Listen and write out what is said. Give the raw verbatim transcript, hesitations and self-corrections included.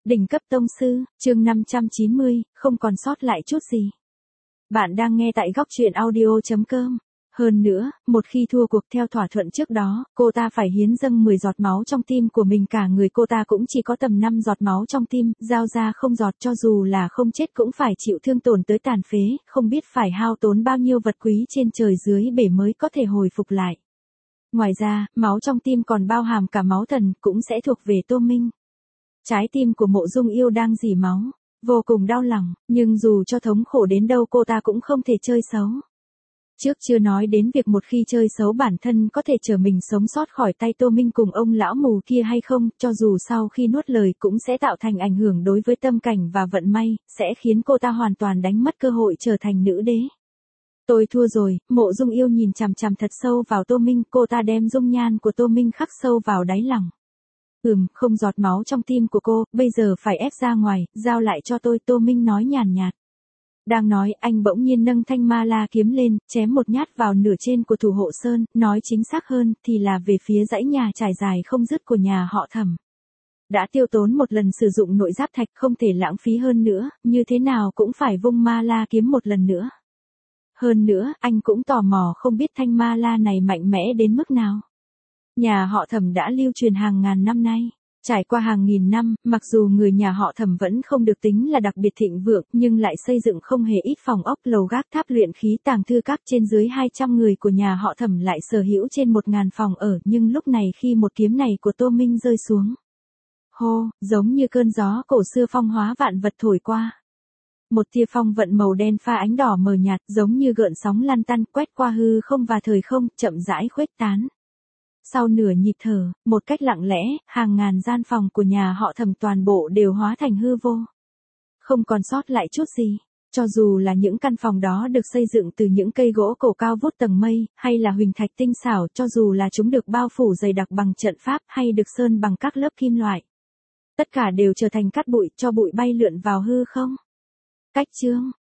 Đỉnh cấp tông sư, chương năm trăm chín mươi, không còn sót lại chút gì. Bạn đang nghe tại góc truyện audio chấm com. Hơn nữa, một khi thua cuộc theo thỏa thuận trước đó, cô ta phải hiến dâng mười giọt máu trong tim của mình, cả người cô ta cũng chỉ có tầm năm giọt máu trong tim, giao ra không giọt, cho dù là không chết cũng phải chịu thương tổn tới tàn phế, không biết phải hao tốn bao nhiêu vật quý trên trời dưới bể mới có thể hồi phục lại. Ngoài ra, máu trong tim còn bao hàm cả máu thần, cũng sẽ thuộc về Tô Minh. Trái tim của Mộ Dung Yêu đang rỉ máu, vô cùng đau lòng, nhưng dù cho thống khổ đến đâu cô ta cũng không thể chơi xấu. Trước chưa nói đến việc một khi chơi xấu bản thân có thể chờ mình sống sót khỏi tay Tô Minh cùng ông lão mù kia hay không, cho dù sau khi nuốt lời cũng sẽ tạo thành ảnh hưởng đối với tâm cảnh và vận may, sẽ khiến cô ta hoàn toàn đánh mất cơ hội trở thành nữ đế. Tôi thua rồi, Mộ Dung Yêu nhìn chằm chằm thật sâu vào Tô Minh, cô ta đem dung nhan của Tô Minh khắc sâu vào đáy lòng. Ừm, không giọt máu trong tim của cô, bây giờ phải ép ra ngoài, giao lại cho tôi, Tô Minh nói nhàn nhạt. Đang nói, anh bỗng nhiên nâng thanh ma la kiếm lên, chém một nhát vào nửa trên của Thủ Hộ Sơn, nói chính xác hơn thì là về phía dãy nhà trải dài không dứt của nhà họ Thẩm. Đã tiêu tốn một lần sử dụng nội giáp thạch, không thể lãng phí hơn nữa, như thế nào cũng phải vung ma la kiếm một lần nữa. Hơn nữa, anh cũng tò mò không biết thanh ma la này mạnh mẽ đến mức nào. Nhà họ Thẩm đã lưu truyền hàng ngàn năm nay. Trải qua hàng nghìn năm, mặc dù người nhà họ Thẩm vẫn không được tính là đặc biệt thịnh vượng, nhưng lại xây dựng không hề ít phòng ốc, lầu gác, tháp luyện khí, tàng thư các, trên dưới hai trăm người của nhà họ Thẩm lại sở hữu trên một ngàn phòng ở, nhưng lúc này khi một kiếm này của Tô Minh rơi xuống. Hô, giống như cơn gió cổ xưa phong hóa vạn vật thổi qua. Một tia phong vận màu đen pha ánh đỏ mờ nhạt, giống như gợn sóng lăn tăn, quét qua hư không và thời không, chậm rãi khuếch tán. Sau nửa nhịp thở, một cách lặng lẽ, hàng ngàn gian phòng của nhà họ Thẩm toàn bộ đều hóa thành hư vô. Không còn sót lại chút gì. Cho dù là những căn phòng đó được xây dựng từ những cây gỗ cổ cao vút tầng mây, hay là huỳnh thạch tinh xảo, cho dù là chúng được bao phủ dày đặc bằng trận pháp hay được sơn bằng các lớp kim loại. Tất cả đều trở thành cát bụi, cho bụi bay lượn vào hư không. Cách chương,